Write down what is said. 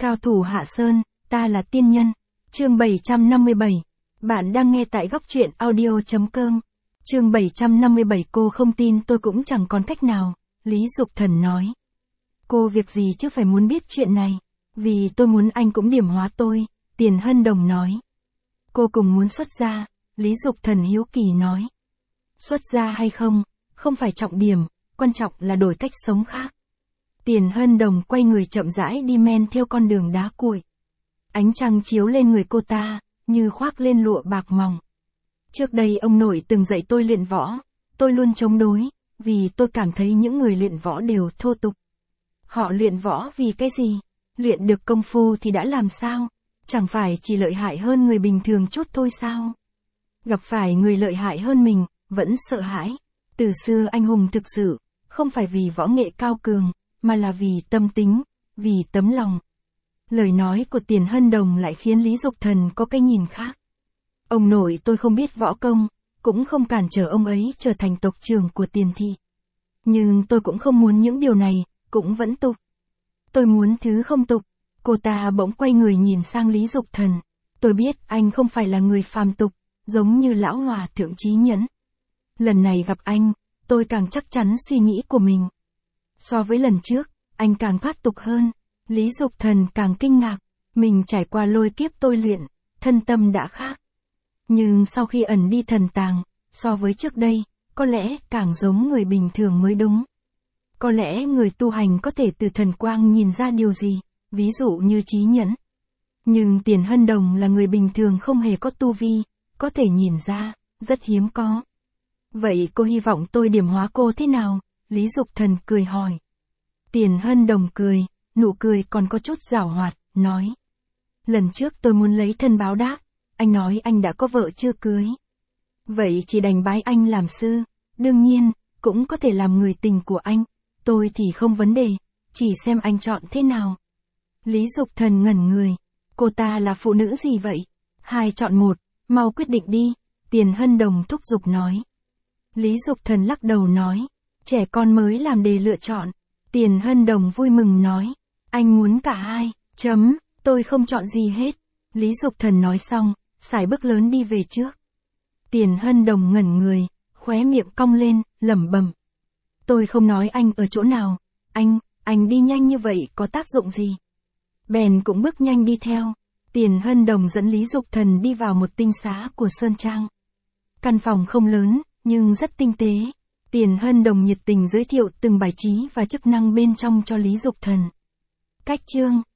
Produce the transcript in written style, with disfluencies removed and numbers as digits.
Cao thủ Hạ Sơn, ta là tiên nhân. Chương 757. Bạn đang nghe tại góc truyện audio.com. Chương 757. Cô không tin tôi cũng chẳng còn cách nào, Lý Dục Thần nói. Cô việc gì chứ phải muốn biết chuyện này? Vì tôi muốn anh cũng điểm hóa tôi, Tiền Hân Đồng nói. Cô cùng muốn xuất gia, Lý Dục Thần hiếu kỳ nói. Xuất gia hay không, không phải trọng điểm, quan trọng là đổi cách sống khác. Tiền Hân Đồng quay người chậm rãi đi men theo con đường đá cuội. Ánh trăng chiếu lên người cô ta, như khoác lên lụa bạc mỏng. Trước đây ông nội từng dạy tôi luyện võ, tôi luôn chống đối, vì tôi cảm thấy những người luyện võ đều thô tục. Họ luyện võ vì cái gì? Luyện được công phu thì đã làm sao? Chẳng phải chỉ lợi hại hơn người bình thường chút thôi sao? Gặp phải người lợi hại hơn mình, vẫn sợ hãi. Từ xưa anh hùng thực sự, không phải vì võ nghệ cao cường, mà là vì tâm tính, vì tấm lòng. Lời nói của Tiền Hân Đồng lại khiến Lý Dục Thần có cái nhìn khác. Ông nội tôi không biết võ công, cũng không cản trở ông ấy trở thành tộc trưởng của Tiền thị. Nhưng tôi cũng không muốn những điều này, cũng vẫn tục. Tôi muốn thứ không tục. Cô ta bỗng quay người nhìn sang Lý Dục Thần. Tôi biết anh không phải là người phàm tục, giống như lão hòa thượng Chí Nhẫn. Lần này gặp anh, tôi càng chắc chắn suy nghĩ của mình. So với lần trước, anh càng thoát tục hơn. Lý Dục Thần càng kinh ngạc, mình trải qua lôi kiếp tôi luyện, thân tâm đã khác. Nhưng sau khi ẩn đi thần tàng, so với trước đây, có lẽ càng giống người bình thường mới đúng. Có lẽ người tu hành có thể từ thần quang nhìn ra điều gì, ví dụ như Chí Nhẫn. Nhưng Tiền Hân Đồng là người bình thường không hề có tu vi, có thể nhìn ra, rất hiếm có. Vậy cô hy vọng tôi điểm hóa cô thế nào? Lý Dục Thần cười hỏi. Tiền Hân Đồng cười, nụ cười còn có chút giảo hoạt, nói. Lần trước tôi muốn lấy thân báo đáp, anh nói anh đã có vợ chưa cưới. Vậy chỉ đành bái anh làm sư, đương nhiên, cũng có thể làm người tình của anh, tôi thì không vấn đề, chỉ xem anh chọn thế nào. Lý Dục Thần ngẩn người, cô ta là phụ nữ gì vậy? 2 chọn 1, mau quyết định đi, Tiền Hân Đồng thúc giục nói. Lý Dục Thần lắc đầu nói, trẻ con mới làm đề lựa chọn. Tiền Hân Đồng vui mừng nói, anh muốn cả hai, tôi không chọn gì hết. Lý Dục Thần nói xong, sải bước lớn đi về trước. Tiền Hân Đồng ngẩn người, khóe miệng cong lên, lẩm bẩm. Tôi không nói anh ở chỗ nào, anh đi nhanh như vậy có tác dụng gì? Bèn cũng bước nhanh đi theo. Tiền Hân Đồng dẫn Lý Dục Thần đi vào một tinh xá của Sơn Trang. Căn phòng không lớn, nhưng rất tinh tế. Tiền Hân Đồng nhiệt tình giới thiệu từng bài trí và chức năng bên trong cho Lý Dục Thần. Cách chương